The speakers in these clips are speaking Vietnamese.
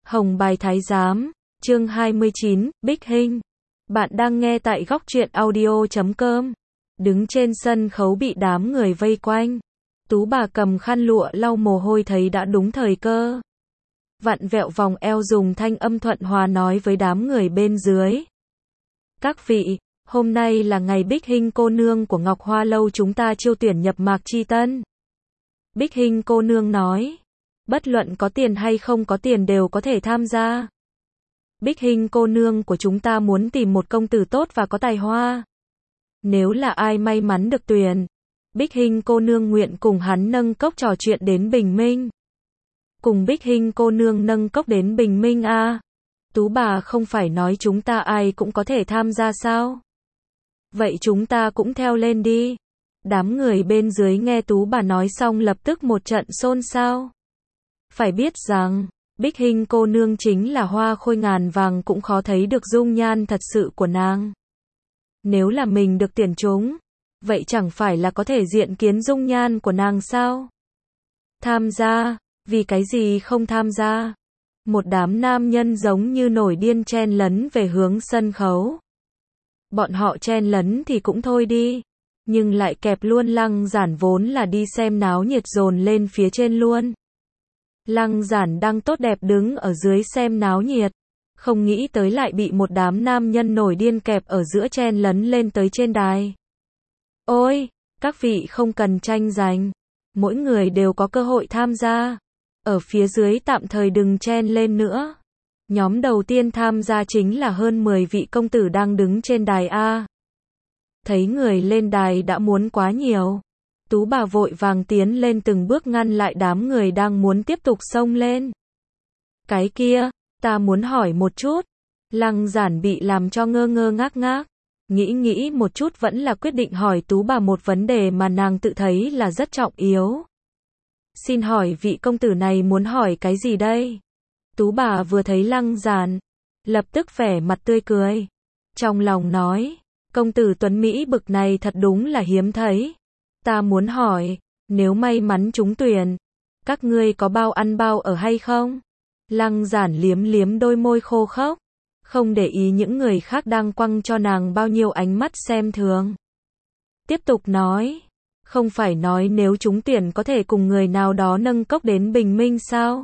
Hồng Bài Thái Giám, chương 29, Bích Hinh. Bạn đang nghe tại góc truyện audio.com. Đứng trên sân khấu bị đám người vây quanh. Tú bà cầm khăn lụa lau mồ hôi thấy đã đúng thời cơ. Vặn vẹo vòng eo dùng thanh âm thuận hòa nói với đám người bên dưới. Các vị, hôm nay là ngày Bích Hinh cô nương của Ngọc Hoa Lâu chúng ta chiêu tuyển nhập mạc chi tân. Bích Hinh cô nương nói. Bất luận có tiền hay không có tiền đều có thể tham gia. Bích Hinh cô nương của chúng ta muốn tìm một công tử tốt và có tài hoa. Nếu là ai may mắn được tuyển, Bích Hinh cô nương nguyện cùng hắn nâng cốc trò chuyện đến bình minh. Cùng Bích Hinh cô nương nâng cốc đến bình minh à? Tú bà không phải nói chúng ta ai cũng có thể tham gia sao? Vậy chúng ta cũng theo lên đi. Đám người bên dưới nghe Tú bà nói xong lập tức một trận xôn xao. Phải biết rằng, Bích Hinh cô nương chính là hoa khôi ngàn vàng cũng khó thấy được dung nhan thật sự của nàng. Nếu là mình được tuyển trúng, vậy chẳng phải là có thể diện kiến dung nhan của nàng sao? Tham gia, vì cái gì không tham gia? Một đám nam nhân giống như nổi điên chen lấn về hướng sân khấu. Bọn họ chen lấn thì cũng thôi đi, nhưng lại kẹp luôn Lăng Giản vốn là đi xem náo nhiệt dồn lên phía trên luôn. Lăng Giản đang tốt đẹp đứng ở dưới xem náo nhiệt, không nghĩ tới lại bị một đám nam nhân nổi điên kẹp ở giữa chen lấn lên tới trên đài. Ôi, các vị không cần tranh giành, mỗi người đều có cơ hội tham gia. Ở phía dưới tạm thời đừng chen lên nữa. Nhóm đầu tiên tham gia chính là hơn 10 vị công tử đang đứng trên đài A. Thấy người lên đài đã muốn quá nhiều. Tú bà vội vàng tiến lên từng bước ngăn lại đám người đang muốn tiếp tục xông lên. Cái kia, ta muốn hỏi một chút. Lăng Giản bị làm cho ngơ ngơ ngác ngác. Nghĩ một chút vẫn là quyết định hỏi Tú bà một vấn đề mà nàng tự thấy là rất trọng yếu. Xin hỏi vị công tử này muốn hỏi cái gì đây? Tú bà vừa thấy Lăng Giản, lập tức vẻ mặt tươi cười. Trong lòng nói, công tử tuấn Mỹ bực này thật đúng là hiếm thấy. Ta muốn hỏi, nếu may mắn trúng tuyển, các ngươi có bao ăn bao ở hay không? Lăng Giản liếm liếm đôi môi khô khốc, không để ý những người khác đang quăng cho nàng bao nhiêu ánh mắt xem thường. Tiếp tục nói, không phải nói nếu trúng tuyển có thể cùng người nào đó nâng cốc đến bình minh sao?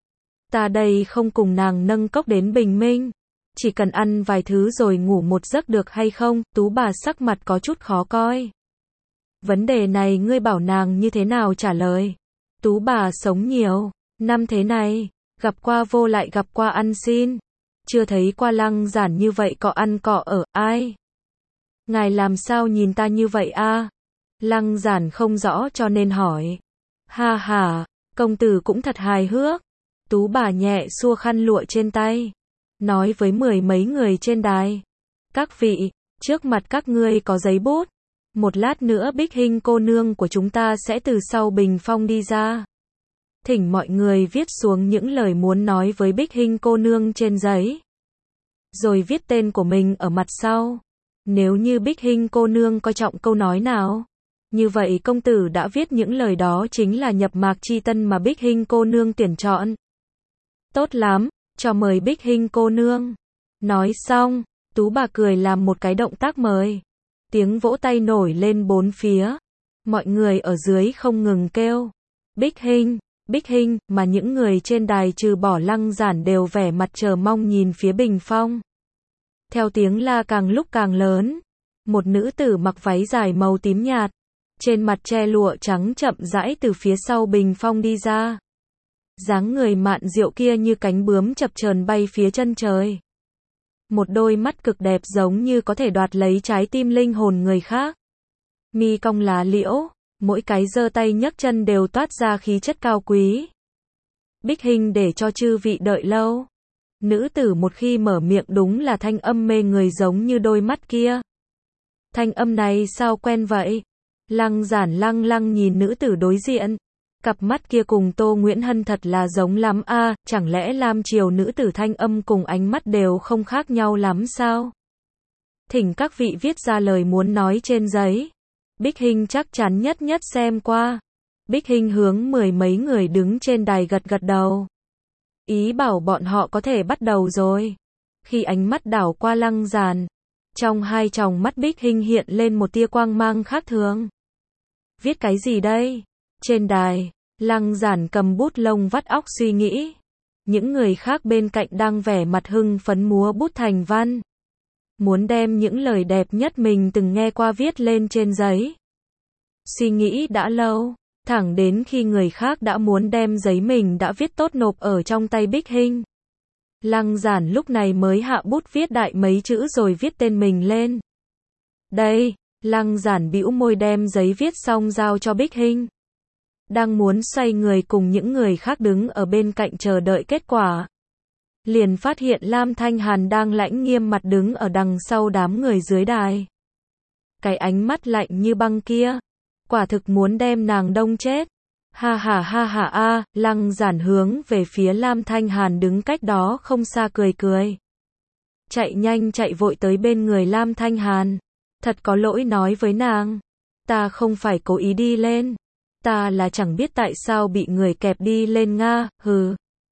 Ta đây không cùng nàng nâng cốc đến bình minh, chỉ cần ăn vài thứ rồi ngủ một giấc được hay không? Tú bà sắc mặt có chút khó coi. Vấn đề này ngươi bảo nàng như thế nào trả lời? Tú bà sống nhiều năm thế này, gặp qua vô lại gặp qua ăn xin, chưa thấy qua Lăng Giản như vậy cọ ăn cọ ở, ai? Ngài làm sao nhìn ta như vậy a? Lăng Giản không rõ cho nên hỏi. Ha ha, công tử cũng thật hài hước. Tú bà nhẹ xua khăn lụa trên tay, nói với mười mấy người trên đài. Các vị, trước mặt các ngươi có giấy bút. Một lát nữa Bích Hinh cô nương của chúng ta sẽ từ sau bình phong đi ra. Thỉnh mọi người viết xuống những lời muốn nói với Bích Hinh cô nương trên giấy. Rồi viết tên của mình ở mặt sau. Nếu như Bích Hinh cô nương coi trọng câu nói nào, như vậy công tử đã viết những lời đó chính là nhập mạc chi tân mà Bích Hinh cô nương tuyển chọn. Tốt lắm, cho mời Bích Hinh cô nương. Nói xong, Tú bà cười làm một cái động tác mời. Tiếng vỗ tay nổi lên bốn phía. Mọi người ở dưới không ngừng kêu. Bích Hinh, mà những người trên đài trừ bỏ Lăng Giản đều vẻ mặt chờ mong nhìn phía bình phong. Theo tiếng la càng lúc càng lớn, một nữ tử mặc váy dài màu tím nhạt, trên mặt che lụa trắng chậm rãi từ phía sau bình phong đi ra. Dáng người mạn diệu kia như cánh bướm chập chờn bay phía chân trời. Một đôi mắt cực đẹp giống như có thể đoạt lấy trái tim linh hồn người khác. Mi cong lá liễu, mỗi cái giơ tay nhấc chân đều toát ra khí chất cao quý. Bích Hinh để cho chư vị đợi lâu. Nữ tử một khi mở miệng đúng là thanh âm mê người giống như đôi mắt kia. Thanh âm này sao quen vậy? Lăng Giản lăng lăng nhìn nữ tử đối diện. Cặp mắt kia cùng Tô Nguyễn Hân thật là giống lắm a, chẳng lẽ lam triều nữ tử thanh âm cùng ánh mắt đều không khác nhau lắm sao? Thỉnh các vị viết ra lời muốn nói trên giấy. Bích Hinh chắc chắn nhất xem qua. Bích Hinh hướng mười mấy người đứng trên đài gật gật đầu. ý bảo bọn họ có thể bắt đầu rồi. Khi ánh mắt đảo qua Lăng Giản, trong hai tròng mắt Bích Hinh hiện lên một tia quang mang khác thường. Viết cái gì đây? Trên đài, Lăng Giản cầm bút lông vắt óc suy nghĩ. Những người khác bên cạnh đang vẻ mặt hưng phấn múa bút thành văn. Muốn đem những lời đẹp nhất mình từng nghe qua viết lên trên giấy. Suy nghĩ đã lâu, thẳng đến khi người khác đã muốn đem giấy mình đã viết tốt nộp ở trong tay Bích Hinh. Lăng Giản lúc này mới hạ bút viết đại mấy chữ rồi viết tên mình lên. Đây, Lăng Giản bĩu môi đem giấy viết xong giao cho Bích Hinh. Đang muốn xoay người cùng những người khác đứng ở bên cạnh chờ đợi kết quả. Liền phát hiện Lam Thanh Hàn đang lãnh nghiêm mặt đứng ở đằng sau đám người dưới đài. Cái ánh mắt lạnh như băng kia, quả thực muốn đem nàng đông chết. Ha ha a, Lăng Giản hướng về phía Lam Thanh Hàn đứng cách đó không xa cười cười. Chạy nhanh chạy vội tới bên người Lam Thanh Hàn. Thật có lỗi nói với nàng. Ta không phải cố ý đi lên. Ta là chẳng biết tại sao bị người kẹp đi lên nga, hừ.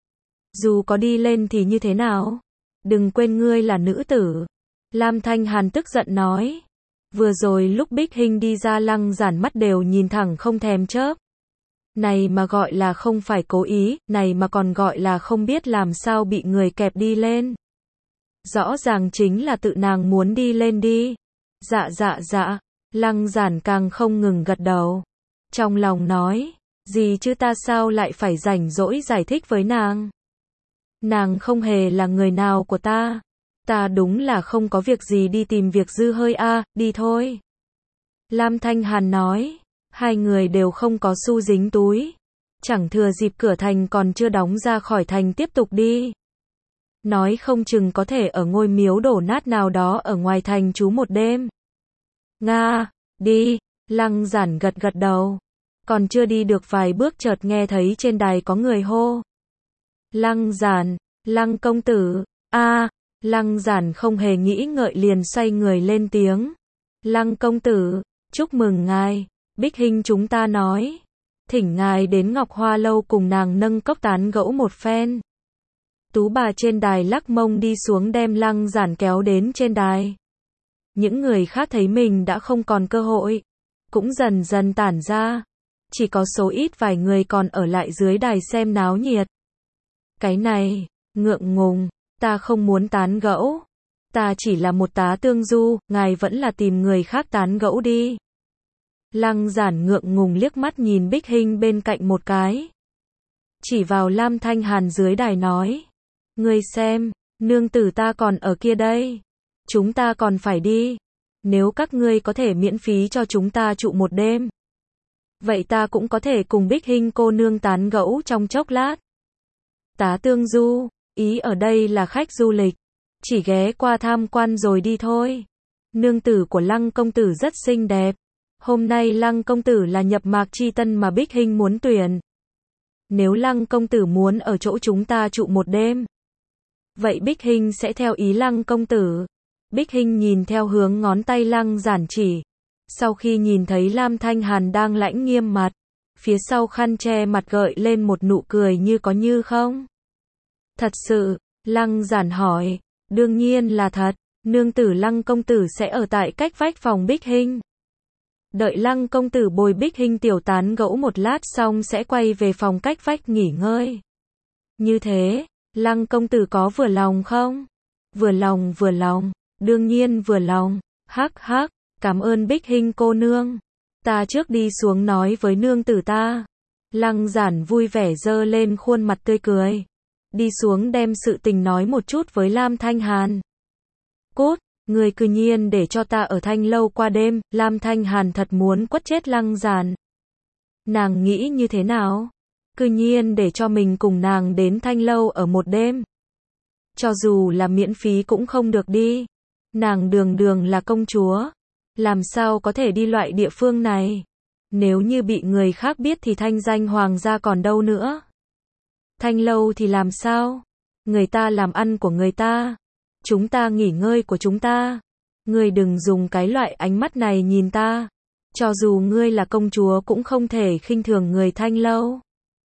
Dù có đi lên thì như thế nào? Đừng quên ngươi là nữ tử. Lam Thanh Hàn tức giận nói. Vừa rồi lúc Bích Hinh đi ra Lăng Giản mắt đều nhìn thẳng không thèm chớp. Này mà gọi là không phải cố ý, này mà còn gọi là không biết làm sao bị người kẹp đi lên. Rõ ràng chính là tự nàng muốn đi lên đi. Dạ. Lăng Giản càng không ngừng gật đầu. Trong lòng nói, gì chứ ta sao lại phải rảnh rỗi giải thích với nàng. Nàng không hề là người nào của ta. Ta đúng là không có việc gì đi tìm việc dư hơi a, đi thôi. Lam Thanh Hàn nói, hai người đều không có xu dính túi. Chẳng thừa dịp cửa thành còn chưa đóng ra khỏi thành tiếp tục đi. Nói không chừng có thể ở ngôi miếu đổ nát nào đó ở ngoài thành trú một đêm. Nga, đi, Lăng Giản gật gật đầu. Còn chưa đi được vài bước chợt nghe thấy trên đài có người hô. Lăng Giản, Lăng công tử, Lăng Giản không hề nghĩ ngợi liền xoay người lên tiếng. Lăng công tử, chúc mừng ngài, Bích Hinh chúng ta nói. Thỉnh ngài đến Ngọc Hoa Lâu cùng nàng nâng cốc tán gẫu một phen. Tú bà trên đài lắc mông đi xuống đem Lăng Giản kéo đến trên đài. Những người khác thấy mình đã không còn cơ hội, cũng dần dần tản ra. Chỉ có số ít vài người còn ở lại dưới đài xem náo nhiệt. Cái này, ngượng ngùng, ta không muốn tán gẫu. Ta chỉ là một tá tương du, ngài vẫn là tìm người khác tán gẫu đi. Lăng Giản ngượng ngùng liếc mắt nhìn Bích Hinh bên cạnh một cái. Chỉ vào Lam Thanh Hàn dưới đài nói. Ngươi xem, nương tử ta còn ở kia đây. Chúng ta còn phải đi. Nếu các ngươi có thể miễn phí cho chúng ta trụ một đêm. Vậy ta cũng có thể cùng Bích Hinh cô nương tán gẫu trong chốc lát. Tá tương du, ý ở đây là khách du lịch. Chỉ ghé qua tham quan rồi đi thôi. Nương tử của Lăng công tử rất xinh đẹp. Hôm nay Lăng công tử là nhập mạc chi tân mà Bích Hinh muốn tuyển. Nếu Lăng công tử muốn ở chỗ chúng ta trụ một đêm, vậy Bích Hinh sẽ theo ý Lăng công tử. Bích Hinh nhìn theo hướng ngón tay Lăng Giản chỉ. Sau khi nhìn thấy Lam Thanh Hàn đang lãnh nghiêm mặt, phía sau khăn che mặt gợi lên một nụ cười như có như không. Thật sự, Lăng Giản hỏi. Đương nhiên là thật, nương tử Lăng công tử sẽ ở tại cách vách phòng Bích Hinh. Đợi Lăng công tử bồi Bích Hinh tiểu tán gẫu một lát xong sẽ quay về phòng cách vách nghỉ ngơi. Như thế, Lăng công tử có vừa lòng không? Vừa lòng, đương nhiên vừa lòng. Hắc, cảm ơn Bích Hinh cô nương. Ta trước đi xuống nói với nương tử ta. Lăng Giản vui vẻ giơ lên khuôn mặt tươi cười. Đi xuống đem sự tình nói một chút với Lam Thanh Hàn. Cút, người cư nhiên để cho ta ở Thanh Lâu qua đêm. Lam Thanh Hàn thật muốn quất chết Lăng Giản. Nàng nghĩ như thế nào? Cư nhiên để cho mình cùng nàng đến Thanh Lâu ở một đêm. Cho dù là miễn phí cũng không được đi. Nàng đường là công chúa. Làm sao có thể đi loại địa phương này? Nếu như bị người khác biết thì thanh danh hoàng gia còn đâu nữa. Thanh Lâu thì làm sao? Người ta làm ăn của người ta. Chúng ta nghỉ ngơi của chúng ta. Ngươi đừng dùng cái loại ánh mắt này nhìn ta. Cho dù ngươi là công chúa cũng không thể khinh thường người Thanh Lâu.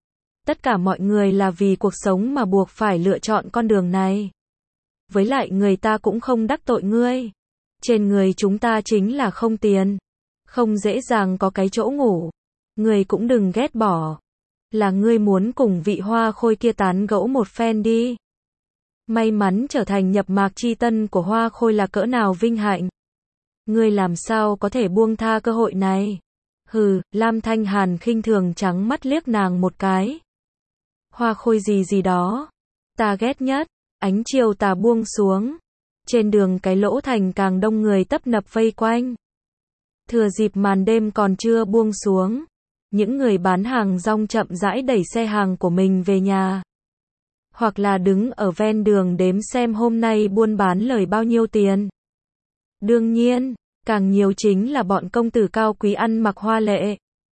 Tất cả mọi người là vì cuộc sống mà buộc phải lựa chọn con đường này. Với lại người ta cũng không đắc tội ngươi. Trên người chúng ta chính là không tiền. Không dễ dàng có cái chỗ ngủ. Ngươi cũng đừng ghét bỏ. Là ngươi muốn cùng vị Hoa Khôi kia tán gẫu một phen đi. May mắn trở thành nhập mạc chi tân của Hoa Khôi là cỡ nào vinh hạnh. Ngươi làm sao có thể buông tha cơ hội này. Hừ, Lam Thanh Hàn khinh thường trắng mắt liếc nàng một cái. Hoa Khôi gì gì đó. Ta ghét nhất. Ánh chiều tà buông xuống. Trên đường cái lỗ thành càng đông người tấp nập vây quanh. Thừa dịp màn đêm còn chưa buông xuống. Những người bán hàng rong chậm rãi đẩy xe hàng của mình về nhà. Hoặc là đứng ở ven đường đếm xem hôm nay buôn bán lời bao nhiêu tiền. Đương nhiên, càng nhiều chính là bọn công tử cao quý ăn mặc hoa lệ.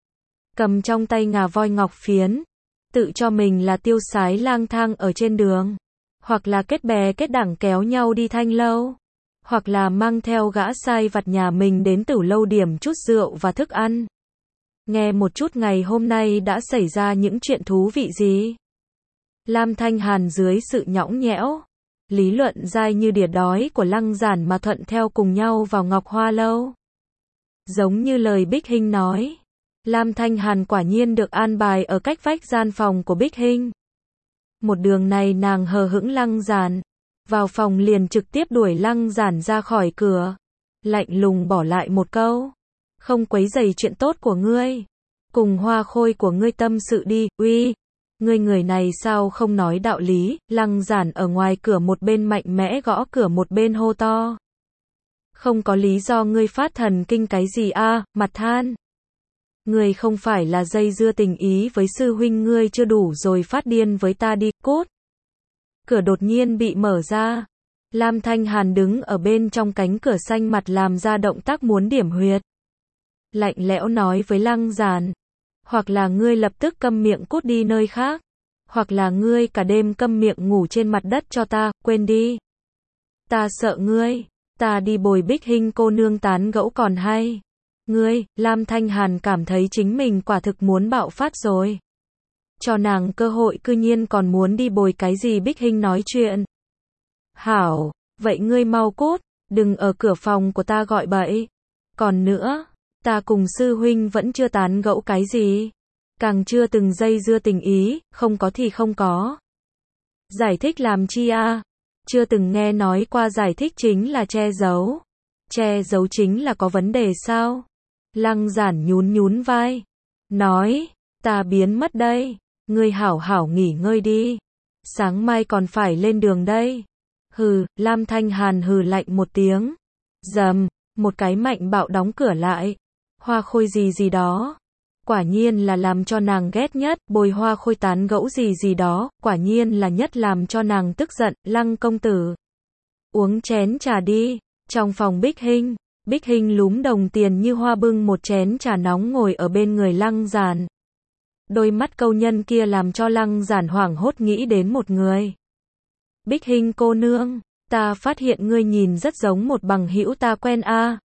Cầm trong tay ngà voi ngọc phiến. Tự cho mình là tiêu sái lang thang ở trên đường. Hoặc là kết bè kết đảng kéo nhau đi thanh lâu. Hoặc là mang theo gã sai vặt nhà mình đến tửu lâu điểm chút rượu và thức ăn. Nghe một chút ngày hôm nay đã xảy ra những chuyện thú vị gì. Lam Thanh Hàn dưới sự nhõng nhẽo, lý luận dai như đỉa đói của Lăng Giản mà thuận theo cùng nhau vào Ngọc Hoa Lâu. Giống như lời Bích Hinh nói, Lam Thanh Hàn quả nhiên được an bài ở cách vách gian phòng của Bích Hinh. Một đường này nàng hờ hững Lăng Giản, vào phòng liền trực tiếp đuổi Lăng Giản ra khỏi cửa, lạnh lùng bỏ lại một câu, không quấy rầy chuyện tốt của ngươi, cùng Hoa Khôi của ngươi tâm sự đi. Uy, ngươi người này sao không nói đạo lý. Lăng Giản ở ngoài cửa một bên mạnh mẽ gõ cửa một bên hô to. Không có lý do ngươi phát thần kinh cái gì a? Mặt than. Ngươi không phải là dây dưa tình ý với sư huynh ngươi chưa đủ rồi phát điên với ta đi, cút. Cửa đột nhiên bị mở ra. Lam Thanh Hàn đứng ở bên trong cánh cửa xanh mặt làm ra động tác muốn điểm huyệt. Lạnh lẽo nói với Lăng Giản. Hoặc là ngươi lập tức câm miệng cút đi nơi khác. Hoặc là ngươi cả đêm câm miệng ngủ trên mặt đất cho ta, quên đi. Ta sợ ngươi, ta đi bồi Bích Hinh cô nương tán gẫu còn hay. Ngươi, Lam Thanh Hàn cảm thấy chính mình quả thực muốn bạo phát rồi. Cho nàng cơ hội cư nhiên còn muốn đi bồi cái gì Bích Hinh nói chuyện. Hảo, vậy ngươi mau cút, đừng ở cửa phòng của ta gọi bậy. Còn nữa, ta cùng sư huynh vẫn chưa tán gẫu cái gì. Càng chưa từng dây dưa tình ý, không có thì không có. Giải thích làm chi a? Chưa từng nghe nói qua giải thích chính là che giấu. Che giấu chính là có vấn đề sao? Lăng Giản nhún nhún vai. Nói, ta biến mất đây. Ngươi hảo hảo nghỉ ngơi đi. Sáng mai còn phải lên đường đây. Hừ, Lam Thanh Hàn hừ lạnh một tiếng. Dầm, một cái mạnh bạo đóng cửa lại. Hoa Khôi gì gì đó. Quả nhiên là làm cho nàng ghét nhất, bồi Hoa Khôi tán gẫu gì gì đó, quả nhiên là nhất làm cho nàng tức giận. Lăng công tử, uống chén trà đi. Trong phòng Bích Hinh lúm đồng tiền như hoa bưng một chén trà nóng ngồi ở bên người Lăng Giản. Đôi mắt câu nhân kia làm cho Lăng Giản hoảng hốt nghĩ đến một người. Bích Hinh cô nương, ta phát hiện ngươi nhìn rất giống một bằng hữu ta quen a.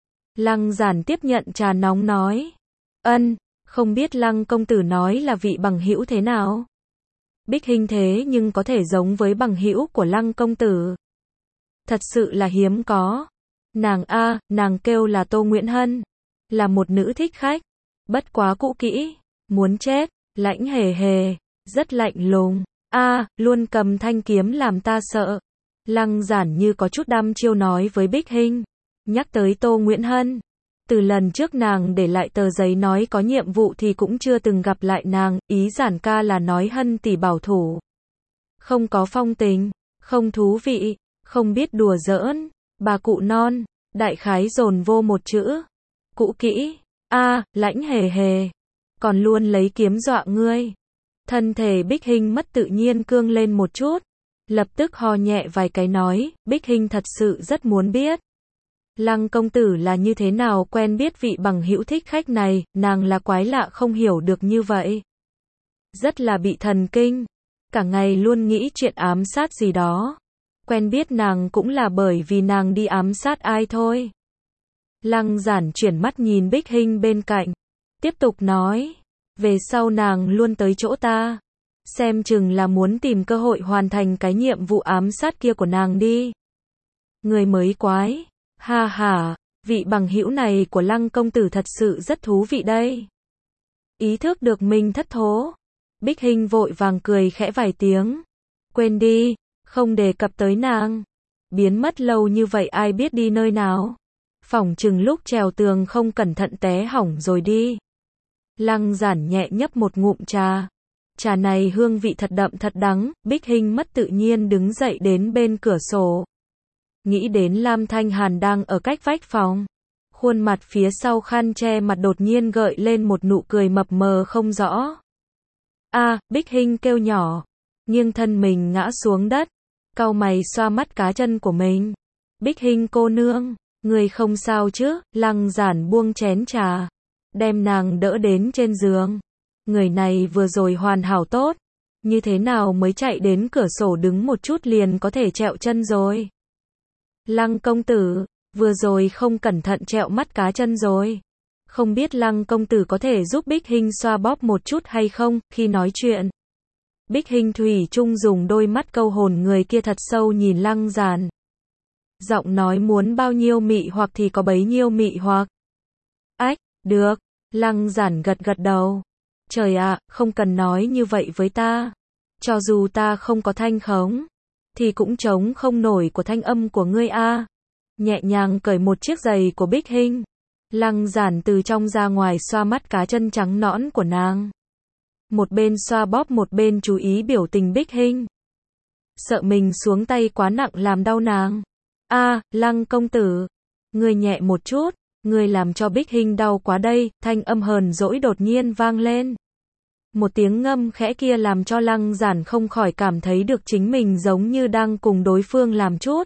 Lăng Giản tiếp nhận trà nóng nói. Ân, không biết Lăng công tử nói là vị bằng hữu thế nào? Bích Hinh thế nhưng có thể giống với bằng hữu của Lăng công tử. Thật sự là hiếm có. Nàng a, nàng kêu là Tô Nguyễn Hân. Là một nữ thích khách. Bất quá cũ kỹ. Muốn chết. Lãnh hề hề. Rất lạnh lùng. A, luôn cầm thanh kiếm làm ta sợ. Lăng Giản như có chút đăm chiêu nói với Bích Hinh. Nhắc tới Tô Nguyễn Hân. Từ lần trước nàng để lại tờ giấy nói có nhiệm vụ thì cũng chưa từng gặp lại nàng. Ý Giản ca là nói Hân tỷ bảo thủ. Không có phong tình. Không thú vị. Không biết đùa giỡn. Bà cụ non. Đại khái dồn vô một chữ. Cũ kỹ. A, lãnh hề hề. Còn luôn lấy kiếm dọa ngươi. Thân thể Bích Hinh mất tự nhiên cương lên một chút. Lập tức ho nhẹ vài cái nói. Bích Hinh thật sự rất muốn biết. Lăng công tử là như thế nào quen biết vị bằng hữu thích khách này. Nàng là quái lạ không hiểu được như vậy. Rất là bị thần kinh. Cả ngày luôn nghĩ chuyện ám sát gì đó. Quen biết nàng cũng là bởi vì nàng đi ám sát ai thôi. Lăng Giản chuyển mắt nhìn Bích Hinh bên cạnh. Tiếp tục nói. Về sau nàng luôn tới chỗ ta. xem chừng là muốn tìm cơ hội hoàn thành cái nhiệm vụ ám sát kia của nàng đi. Người mới quái, ha ha, vị bằng hữu này của Lăng công tử thật sự rất thú vị đây. Ý thức được mình thất thố, Bích Hinh vội vàng cười khẽ vài tiếng. Quên đi, không đề cập tới nàng. Biến mất lâu như vậy ai biết đi nơi nào. Phỏng chừng lúc trèo tường không cẩn thận té hỏng rồi đi. Lăng Giản nhẹ nhấp một ngụm trà. Trà này hương vị thật đậm thật đắng, Bích Hinh mất tự nhiên đứng dậy đến bên cửa sổ. Nghĩ đến Lam Thanh Hàn đang ở cách vách phòng. Khuôn mặt phía sau khăn che mặt đột nhiên gợi lên một nụ cười mập mờ không rõ. Bích Hinh kêu nhỏ, nghiêng thân mình ngã xuống đất, cau mày xoa mắt cá chân của mình. Bích Hinh cô nương, người không sao chứ? Lăng Giản buông chén trà, đem nàng đỡ đến trên giường. Người này vừa rồi hoàn hảo tốt, như thế nào mới chạy đến cửa sổ đứng một chút liền có thể trẹo chân rồi. Lăng công tử, vừa rồi không cẩn thận trẹo mắt cá chân rồi. Không biết Lăng công tử có thể giúp Bích Hinh xoa bóp một chút hay không? Khi nói chuyện, Bích Hinh thủy chung dùng đôi mắt câu hồn người kia thật sâu nhìn Lăng Giản. Giọng nói muốn bao nhiêu mị hoặc thì có bấy nhiêu mị hoặc. Được. Lăng Giản gật gật đầu. Trời ạ, không cần nói như vậy với ta. Cho dù ta không có thanh khống, thì cũng chống không nổi của thanh âm của ngươi a. Nhẹ nhàng cởi một chiếc giày của Bích Hinh. Lăng Giản từ trong ra ngoài xoa mắt cá chân trắng nõn của nàng. Một bên xoa bóp một bên chú ý biểu tình Bích Hinh. Sợ mình xuống tay quá nặng làm đau nàng. Lăng công tử, ngươi nhẹ một chút, ngươi làm cho Bích Hinh đau quá đây, thanh âm hờn dỗi đột nhiên vang lên. Một tiếng ngâm khẽ kia làm cho Lăng Giản không khỏi cảm thấy được chính mình giống như đang cùng đối phương làm chút.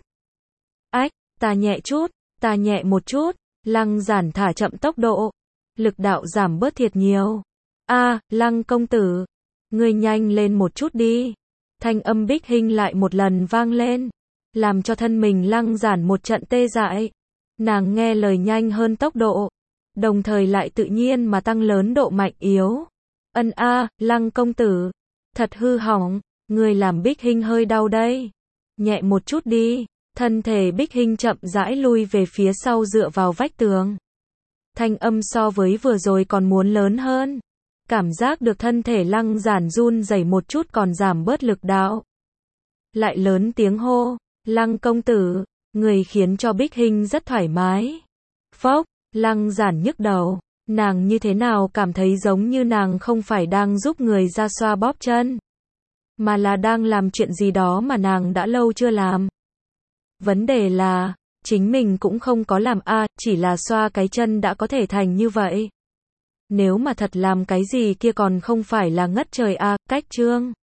Ta nhẹ chút, ta nhẹ một chút. Lăng Giản thả chậm tốc độ, lực đạo giảm bớt thiệt nhiều. Lăng công tử, ngươi nhanh lên một chút đi. Thanh âm Bích Hinh lại một lần vang lên, làm cho thân mình Lăng Giản một trận tê dại. Nàng nghe lời nhanh hơn tốc độ, đồng thời lại tự nhiên mà tăng lớn độ mạnh yếu. Lăng công tử, thật hư hỏng, ngươi làm Bích Hinh hơi đau đây. Nhẹ một chút đi. Thân thể Bích Hinh chậm rãi lui về phía sau dựa vào vách tường. Thanh âm so với vừa rồi còn muốn lớn hơn. Cảm giác được thân thể Lăng Giản run rẩy một chút còn giảm bớt lực đạo. Lại lớn tiếng hô, Lăng công tử, người khiến cho Bích Hinh rất thoải mái. Phốc, Lăng Giản nhức đầu, nàng như thế nào cảm thấy giống như nàng không phải đang giúp người ra xoa bóp chân, mà là đang làm chuyện gì đó mà nàng đã lâu chưa làm. Vấn đề là, chính mình cũng không có làm chỉ là xoa cái chân đã có thể thành như vậy. Nếu mà thật làm cái gì kia còn không phải là ngất trời cách chương.